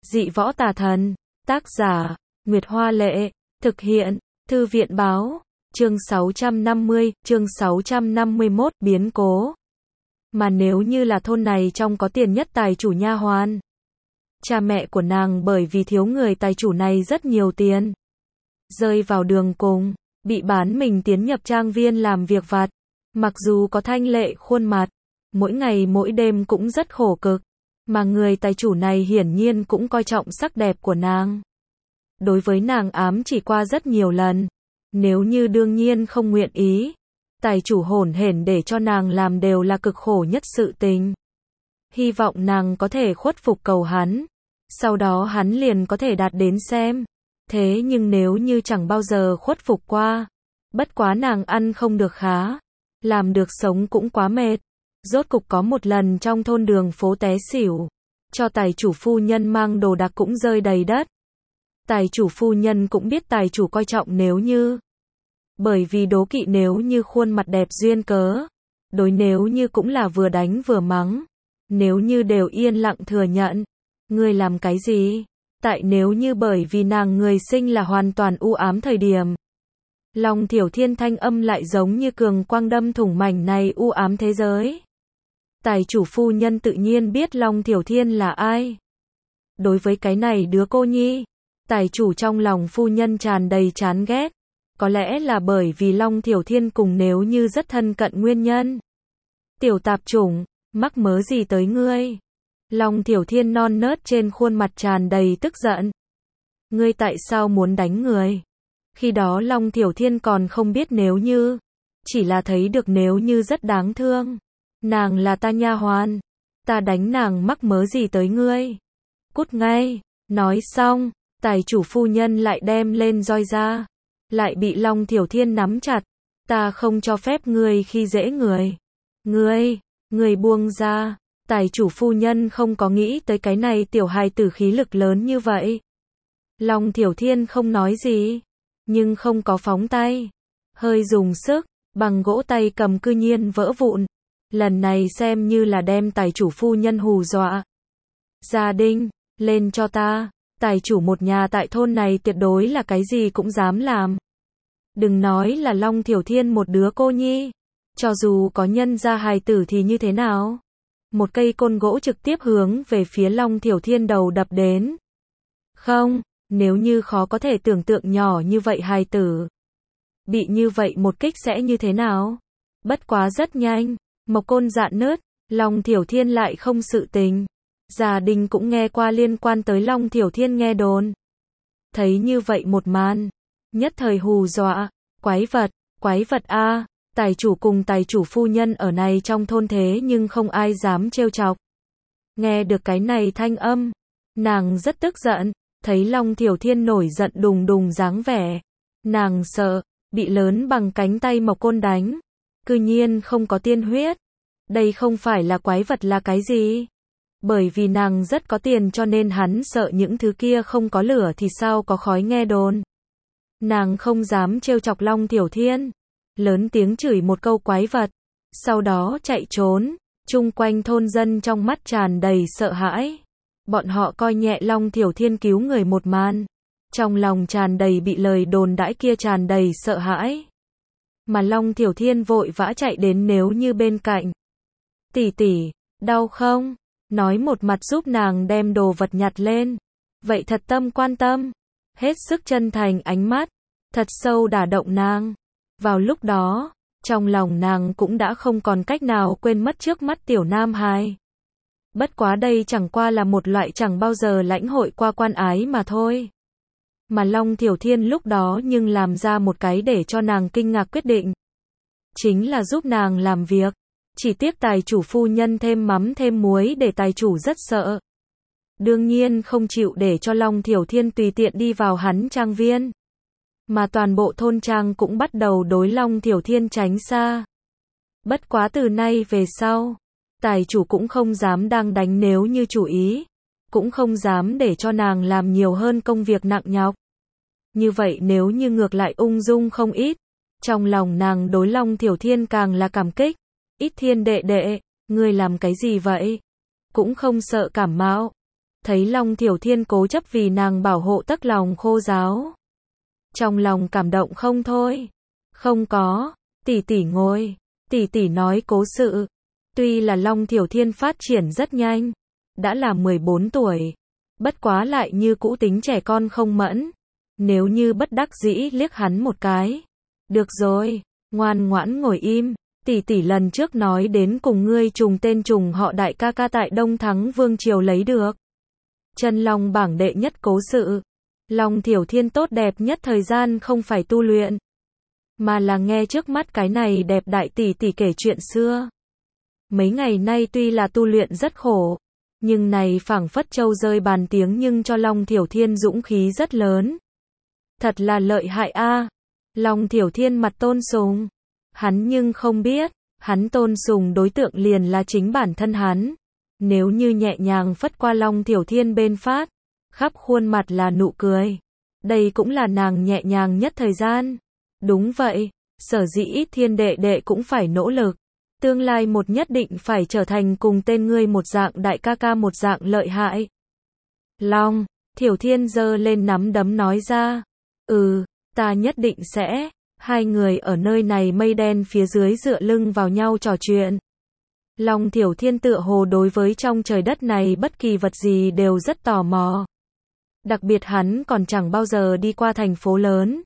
Dị võ tà thần. Tác giả, Nguyệt Hoa Lệ. Thực hiện, Thư viện Báo. Chương 650, chương 651, biến cố. Mà nếu như là thôn này trong có tiền nhất tài chủ nha hoàn. Cha mẹ của nàng bởi vì thiếu người tài chủ này rất nhiều tiền. Rơi vào đường cùng, bị bán mình tiến nhập trang viên làm việc vặt. Mặc dù có thanh lệ khuôn mặt, mỗi ngày mỗi đêm cũng rất khổ cực. Mà người tài chủ này hiển nhiên cũng coi trọng sắc đẹp của nàng. Đối với nàng ám chỉ qua rất nhiều lần. Nếu như đương nhiên không nguyện ý, tài chủ hổn hển để cho nàng làm đều là cực khổ nhất sự tình. Hy vọng nàng có thể khuất phục cầu hắn. Sau đó hắn liền có thể đạt đến xem. Thế nhưng nếu như chẳng bao giờ khuất phục qua, bất quá nàng ăn không được khá, làm được sống cũng quá mệt. Rốt cục có một lần trong thôn đường phố té xỉu, cho tài chủ phu nhân mang đồ đạc cũng rơi đầy đất. Tài chủ phu nhân cũng biết tài chủ coi trọng nếu như. Bởi vì đố kỵ nếu như khuôn mặt đẹp duyên cớ. Đối nếu như cũng là vừa đánh vừa mắng. Nếu như đều yên lặng thừa nhận. Ngươi làm cái gì? Tại nếu như bởi vì nàng người sinh là hoàn toàn u ám thời điểm. Long Thiểu Thiên thanh âm lại giống như cường quang đâm thủng mảnh này u ám thế giới. Tài chủ phu nhân tự nhiên biết Long Thiểu Thiên là ai. Đối với cái này đứa cô nhi, tài chủ trong lòng phu nhân tràn đầy chán ghét. Có lẽ là bởi vì Long Thiểu Thiên cùng nếu như rất thân cận nguyên nhân. Tiểu tạp chủng, mắc mớ gì tới ngươi? Long Thiểu Thiên non nớt trên khuôn mặt tràn đầy tức giận. Ngươi tại sao muốn đánh người? Khi đó Long Thiểu Thiên còn không biết nếu như. Chỉ là thấy được nếu như rất đáng thương. Nàng là ta nha hoàn. Ta đánh nàng mắc mớ gì tới ngươi? Cút ngay. Nói xong, tài chủ phu nhân lại đem lên roi ra. Lại bị Long Thiểu Thiên nắm chặt. Ta không cho phép ngươi khi dễ người. Ngươi buông ra. Tài chủ phu nhân không có nghĩ tới cái này tiểu hài tử khí lực lớn như vậy. Long Thiểu Thiên không nói gì. Nhưng không có phóng tay. Hơi dùng sức, bằng gỗ tay cầm cư nhiên vỡ vụn. Lần này xem như là đem tài chủ phu nhân hù dọa. Gia Đinh, lên cho ta. Tài chủ một nhà tại thôn này tuyệt đối là cái gì cũng dám làm. Đừng nói là Long Thiểu Thiên một đứa cô nhi. Cho dù có nhân gia hài tử thì như thế nào? Một cây côn gỗ trực tiếp hướng về phía Long Thiểu Thiên đầu đập đến. Không, nếu như khó có thể tưởng tượng nhỏ như vậy hài tử. Bị như vậy một kích sẽ như thế nào? Bất quá rất nhanh, mộc côn dạn nứt, Long Thiểu Thiên lại không sự tình. Gia đình cũng nghe qua liên quan tới Long Thiểu Thiên nghe đồn. Thấy như vậy một màn, nhất thời hù dọa, quái vật a, tài chủ cùng tài chủ phu nhân ở này trong thôn thế nhưng không ai dám trêu chọc. Nghe được cái này thanh âm, nàng rất tức giận, thấy Long Thiểu Thiên nổi giận đùng đùng dáng vẻ. Nàng sợ, bị lớn bằng cánh tay mộc côn đánh. Cư nhiên không có tiên huyết. Đây không phải là quái vật là cái gì? Bởi vì nàng rất có tiền cho nên hắn sợ những thứ kia không có lửa thì sao có khói nghe đồn. Nàng không dám trêu chọc Long Thiểu Thiên. Lớn tiếng chửi một câu quái vật. Sau đó chạy trốn. Chung quanh thôn dân trong mắt tràn đầy sợ hãi. Bọn họ coi nhẹ Long Thiểu Thiên cứu người một màn. Trong lòng tràn đầy bị lời đồn đãi kia tràn đầy sợ hãi. Mà Long Thiểu Thiên vội vã chạy đến nếu như bên cạnh. Tỷ tỷ, đau không? Nói một mặt giúp nàng đem đồ vật nhặt lên. Vậy thật tâm quan tâm. Hết sức chân thành ánh mắt. Thật sâu đả động nàng. Vào lúc đó, trong lòng nàng cũng đã không còn cách nào quên mất trước mắt tiểu nam hài. Bất quá đây chẳng qua là một loại chẳng bao giờ lãnh hội qua quan ái mà thôi. Mà Long Thiểu Thiên lúc đó nhưng làm ra một cái để cho nàng kinh ngạc quyết định. Chính là giúp nàng làm việc. Chỉ tiếc tài chủ phu nhân thêm mắm thêm muối để tài chủ rất sợ. Đương nhiên không chịu để cho Long Thiểu Thiên tùy tiện đi vào hắn trang viên. Mà toàn bộ thôn trang cũng bắt đầu đối Long Thiểu Thiên tránh xa. Bất quá từ nay về sau, tài chủ cũng không dám đang đánh nếu như chủ ý. Cũng không dám để cho nàng làm nhiều hơn công việc nặng nhọc. Như vậy nếu như ngược lại ung dung không ít. Trong lòng nàng đối Long Thiểu Thiên càng là cảm kích. Ít Thiên đệ đệ, ngươi làm cái gì vậy? Cũng không sợ cảm mạo. Thấy Long Thiểu Thiên cố chấp vì nàng bảo hộ tấc lòng khô ráo. Trong lòng cảm động không thôi. Không có, tỷ tỷ ngồi, tỷ tỷ nói cố sự. Tuy là Long Thiểu Thiên phát triển rất nhanh, đã là 14 tuổi, bất quá lại như cũ tính trẻ con không mẫn. Nếu như bất đắc dĩ liếc hắn một cái. Được rồi, ngoan ngoãn ngồi im, tỷ tỷ lần trước nói đến cùng ngươi trùng tên trùng họ đại ca ca tại Đông Thắng Vương Triều lấy được. Chân Long bảng đệ nhất cố sự. Long Thiểu Thiên tốt đẹp nhất thời gian không phải tu luyện, mà là nghe trước mắt cái này đẹp đại tỷ tỷ kể chuyện xưa. Mấy ngày nay tuy là tu luyện rất khổ, nhưng này phảng phất châu rơi bàn tiếng nhưng cho Long Thiểu Thiên dũng khí rất lớn. Thật là lợi hại a. Long Thiểu Thiên mặt tôn sùng. Hắn nhưng không biết, hắn tôn sùng đối tượng liền là chính bản thân hắn. Nếu như nhẹ nhàng phất qua Long Thiểu Thiên bên phát, khắp khuôn mặt là nụ cười. Đây cũng là nàng nhẹ nhàng nhất thời gian. Đúng vậy, sở dĩ ít thiên đệ đệ cũng phải nỗ lực. Tương lai một nhất định phải trở thành cùng tên ngươi một dạng đại ca ca một dạng lợi hại. Long Thiểu Thiên giơ lên nắm đấm nói ra. Ta nhất định sẽ. Hai người ở nơi này mây đen phía dưới dựa lưng vào nhau trò chuyện. Long Thiểu Thiên tựa hồ đối với trong trời đất này bất kỳ vật gì đều rất tò mò. Đặc biệt hắn còn chẳng bao giờ đi qua thành phố lớn.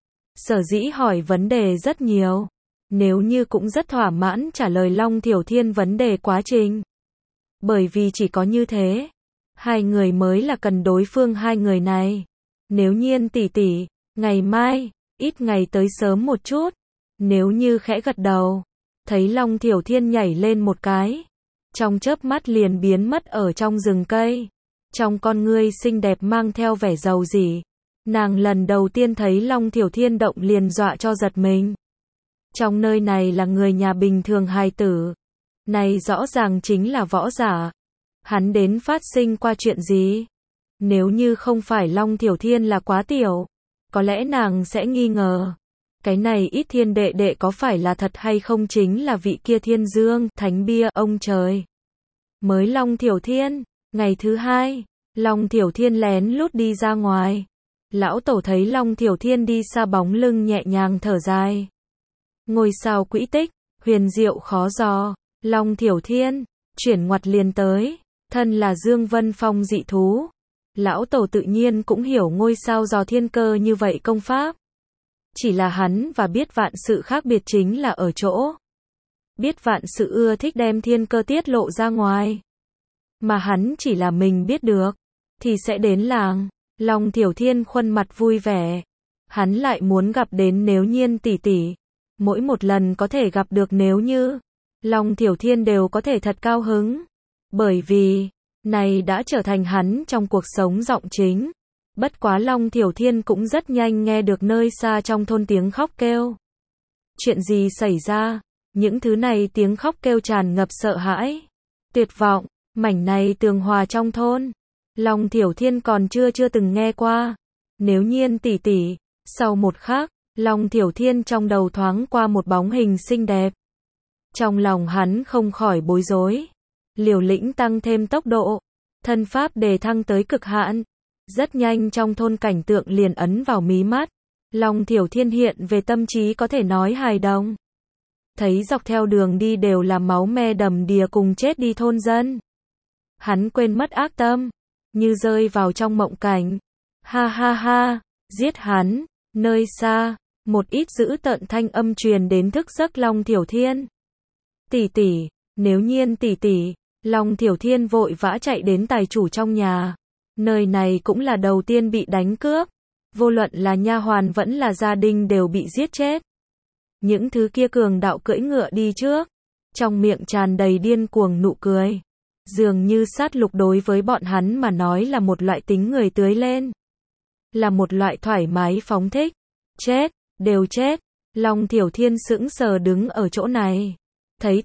Sở dĩ hỏi vấn đề rất nhiều. Nếu như cũng rất thỏa mãn trả lời Long Thiểu Thiên vấn đề quá trình. Bởi vì chỉ có như thế, hai người mới là cần đối phương hai người này. Nếu Nhiên tỷ tỷ, ngày mai, ít ngày tới sớm một chút. Nếu như khẽ gật đầu, thấy Long Thiểu Thiên nhảy lên một cái. Trong chớp mắt liền biến mất ở trong rừng cây. Trong con ngươi xinh đẹp mang theo vẻ giàu dĩ. Nàng lần đầu tiên thấy Long Thiểu Thiên động liền dọa cho giật mình. Trong nơi này là người nhà bình thường hài tử. Này rõ ràng chính là võ giả. Hắn đến phát sinh qua chuyện gì? Nếu như không phải Long Thiểu Thiên là quá tiểu, có lẽ nàng sẽ nghi ngờ. Cái này ít thiên đệ đệ có phải là thật hay không chính là vị kia Thiên Dương, Thánh Bia, ông trời. Mới Long Thiểu Thiên, ngày thứ hai, Long Thiểu Thiên lén lút đi ra ngoài. Lão tổ thấy Long Thiểu Thiên đi xa bóng lưng nhẹ nhàng thở dài. Ngôi sao quỹ tích, huyền diệu khó dò, Long Thiểu Thiên, chuyển ngoặt liền tới, thân là Dương Vân Phong dị thú. Lão tổ tự nhiên cũng hiểu ngôi sao dò thiên cơ như vậy công pháp. Chỉ là hắn và biết vạn sự khác biệt chính là ở chỗ. Biết vạn sự ưa thích đem thiên cơ tiết lộ ra ngoài. Mà hắn chỉ là mình biết được, thì sẽ đến làng. Long Thiểu Thiên khuôn mặt vui vẻ. Hắn lại muốn gặp đến Nếu Nhiên tỷ tỷ. Mỗi một lần có thể gặp được Nếu Như, Long Thiểu Thiên đều có thể thật cao hứng. Bởi vì, này đã trở thành hắn trong cuộc sống giọng chính. Bất quá Long Thiểu Thiên cũng rất nhanh nghe được nơi xa trong thôn tiếng khóc kêu. Chuyện gì xảy ra? Những thứ này tiếng khóc kêu tràn ngập sợ hãi, tuyệt vọng, mảnh này tường hòa trong thôn. Long Thiểu Thiên còn chưa từng nghe qua. Nếu Nhiên tỷ tỷ, sau một khắc, Long Thiểu Thiên trong đầu thoáng qua một bóng hình xinh đẹp. Trong lòng hắn không khỏi bối rối. Liều lĩnh tăng thêm tốc độ, thân pháp đề thăng tới cực hạn. Rất nhanh trong thôn cảnh tượng liền ấn vào mí mắt. Long Thiểu Thiên hiện về tâm trí có thể nói hài đồng. Thấy dọc theo đường đi đều là máu me đầm đìa cùng chết đi thôn dân. Hắn quên mất ác tâm, như rơi vào trong mộng cảnh. Ha ha ha, giết hắn. Nơi xa, một ít dữ tợn thanh âm truyền đến thức giấc Long Thiểu Thiên. Tỷ tỷ, Nếu Nhiên tỷ tỷ. Long Thiểu Thiên vội vã chạy đến tài chủ trong nhà. Nơi này cũng là đầu tiên bị đánh cướp. Vô luận là nha hoàn vẫn là gia đình đều bị giết chết. Những thứ kia cường đạo cưỡi ngựa đi trước. Trong miệng tràn đầy điên cuồng nụ cười. Dường như sát lục đối với bọn hắn mà nói là một loại tính người tưới lên. Là một loại thoải mái phóng thích. Chết, đều chết. Long Thiểu Thiên sững sờ đứng ở chỗ này. Thấy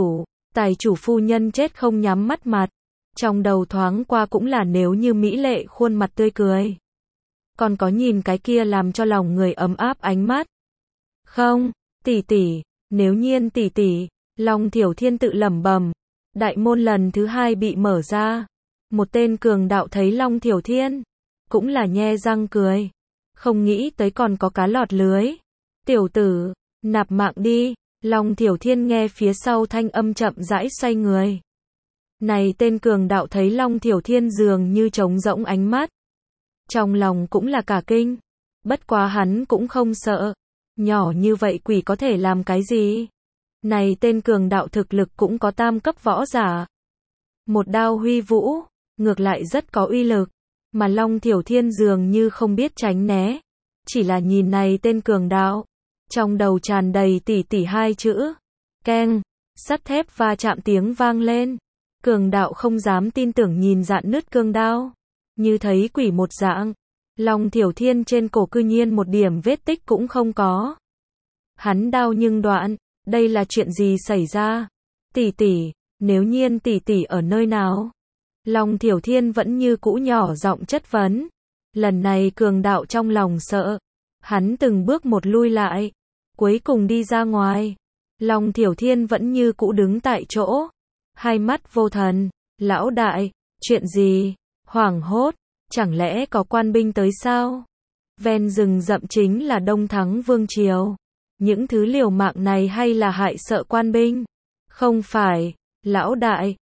tài chủ phu nhân chết không nhắm mắt mặt. Trong đầu thoáng qua cũng là Nếu Như mỹ lệ khuôn mặt tươi cười. Còn có nhìn cái kia làm cho lòng người ấm áp ánh mắt. Không, tỷ tỷ, Nếu Nhiên tỷ tỷ. Long Thiểu Thiên tự lẩm bẩm. Đại môn lần thứ hai bị mở ra. Một tên cường đạo thấy Long Thiểu Thiên, cũng là nhe răng cười. Không nghĩ tới còn có cá lọt lưới. Tiểu tử, nạp mạng đi. Long Thiểu Thiên nghe phía sau thanh âm chậm rãi xoay người. Này tên cường đạo thấy Long Thiểu Thiên dường như trống rỗng ánh mắt. Trong lòng cũng là cả kinh. Bất quá hắn cũng không sợ. Nhỏ như vậy quỷ có thể làm cái gì? Này tên cường đạo thực lực cũng có tam cấp võ giả. Một đao huy vũ, ngược lại rất có uy lực. Mà Long Thiểu Thiên dường như không biết tránh né. Chỉ là nhìn này tên cường đạo. Trong đầu tràn đầy tỷ tỷ hai chữ. Keng, sắt thép va chạm tiếng vang lên. Cường đạo không dám tin tưởng nhìn dạn nứt cương đao. Như thấy quỷ một dạng. Long Thiểu Thiên trên cổ cư nhiên một điểm vết tích cũng không có. Hắn đao nhưng đoạn, đây là chuyện gì xảy ra? Tỷ tỷ, nếu nhiên tỷ tỷ ở nơi nào? Long Thiểu Thiên vẫn như cũ nhỏ giọng chất vấn. Lần này cường đạo trong lòng sợ. Hắn từng bước một lui lại. Cuối cùng đi ra ngoài. Long Thiểu Thiên vẫn như cũ đứng tại chỗ. Hai mắt vô thần. Lão đại, chuyện gì? Hoảng hốt. Chẳng lẽ có quan binh tới sao? Ven rừng rậm chính là Đông Thắng Vương Triều. Những thứ liều mạng này hay là hại sợ quan binh? Không phải. Lão đại,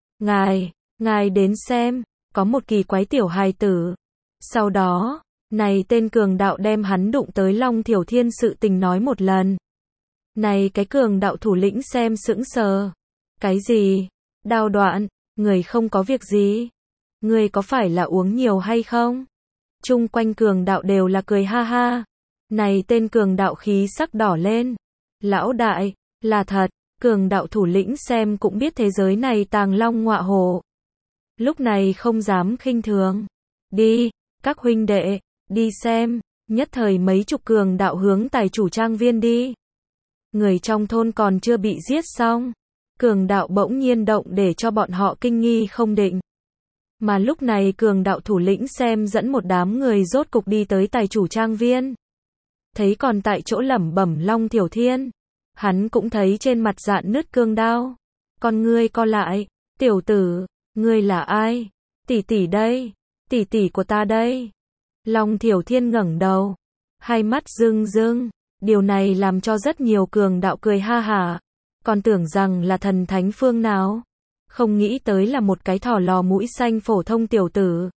ngài đến xem. Có một kỳ quái tiểu hài tử. Sau đó, này tên cường đạo đem hắn đụng tới Long Thiểu Thiên sự tình nói một lần. Này cái cường đạo thủ lĩnh xem sững sờ. Cái gì? Đao đoạn, người không có việc gì. Người có phải là uống nhiều hay không? Chung quanh cường đạo đều là cười ha ha. Này tên cường đạo khí sắc đỏ lên. Lão đại, là thật, cường đạo thủ lĩnh xem cũng biết thế giới này tàng long ngọa hổ. Lúc này không dám khinh thường. Đi, các huynh đệ, đi xem. Nhất thời mấy chục cường đạo hướng tài chủ trang viên đi. Người trong thôn còn chưa bị giết xong. Cường đạo bỗng nhiên động để cho bọn họ kinh nghi không định. Mà lúc này cường đạo thủ lĩnh xem dẫn một đám người rốt cục đi tới tài chủ trang viên. Thấy còn tại chỗ lẩm bẩm Long Thiểu Thiên. Hắn cũng thấy trên mặt dạn nứt cương đao. Con ngươi co lại. Tiểu tử, ngươi là ai? Tỷ tỷ đây. Tỷ tỷ của ta đây. Long Thiểu Thiên ngẩng đầu. Hai mắt rưng rưng. Điều này làm cho rất nhiều cường đạo cười ha hả. Còn tưởng rằng là thần thánh phương nào. Không nghĩ tới là một cái thỏ lò mũi xanh phổ thông tiểu tử.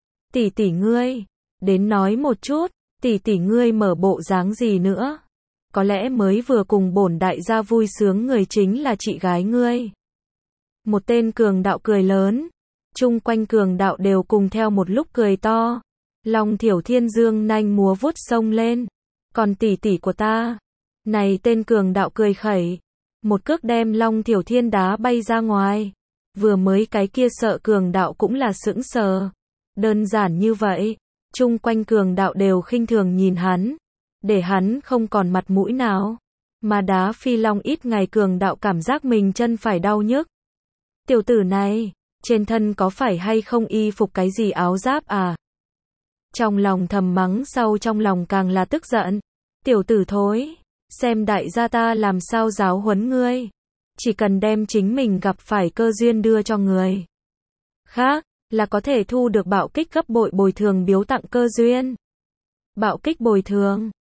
Tỷ tỷ ngươi. Đến nói một chút. Tỷ tỷ ngươi mở bộ dáng gì nữa? Có lẽ mới vừa cùng bổn đại gia vui sướng người chính là chị gái ngươi. Một tên cường đạo cười lớn. Chung quanh cường đạo đều cùng theo một lúc cười to. Long Thiểu Thiên dương nanh múa vuốt sông lên. Còn tỷ tỷ của ta. Này tên cường đạo cười khẩy. Một cước đem Long Thiểu Thiên đá bay ra ngoài. Vừa mới cái kia sợ cường đạo cũng là sững sờ. Đơn giản như vậy. Chung quanh cường đạo đều khinh thường nhìn hắn. Để hắn không còn mặt mũi nào. Mà đá phi long ít ngày cường đạo cảm giác mình chân phải đau nhức. Tiểu tử này, trên thân có phải hay không y phục cái gì áo giáp à? Trong lòng thầm mắng sau trong lòng càng là tức giận. Tiểu tử thối, xem đại gia ta làm sao giáo huấn ngươi. Chỉ cần đem chính mình gặp phải cơ duyên đưa cho người khác, là có thể thu được bạo kích gấp bội bồi thường biếu tặng cơ duyên. Bạo kích bồi thường,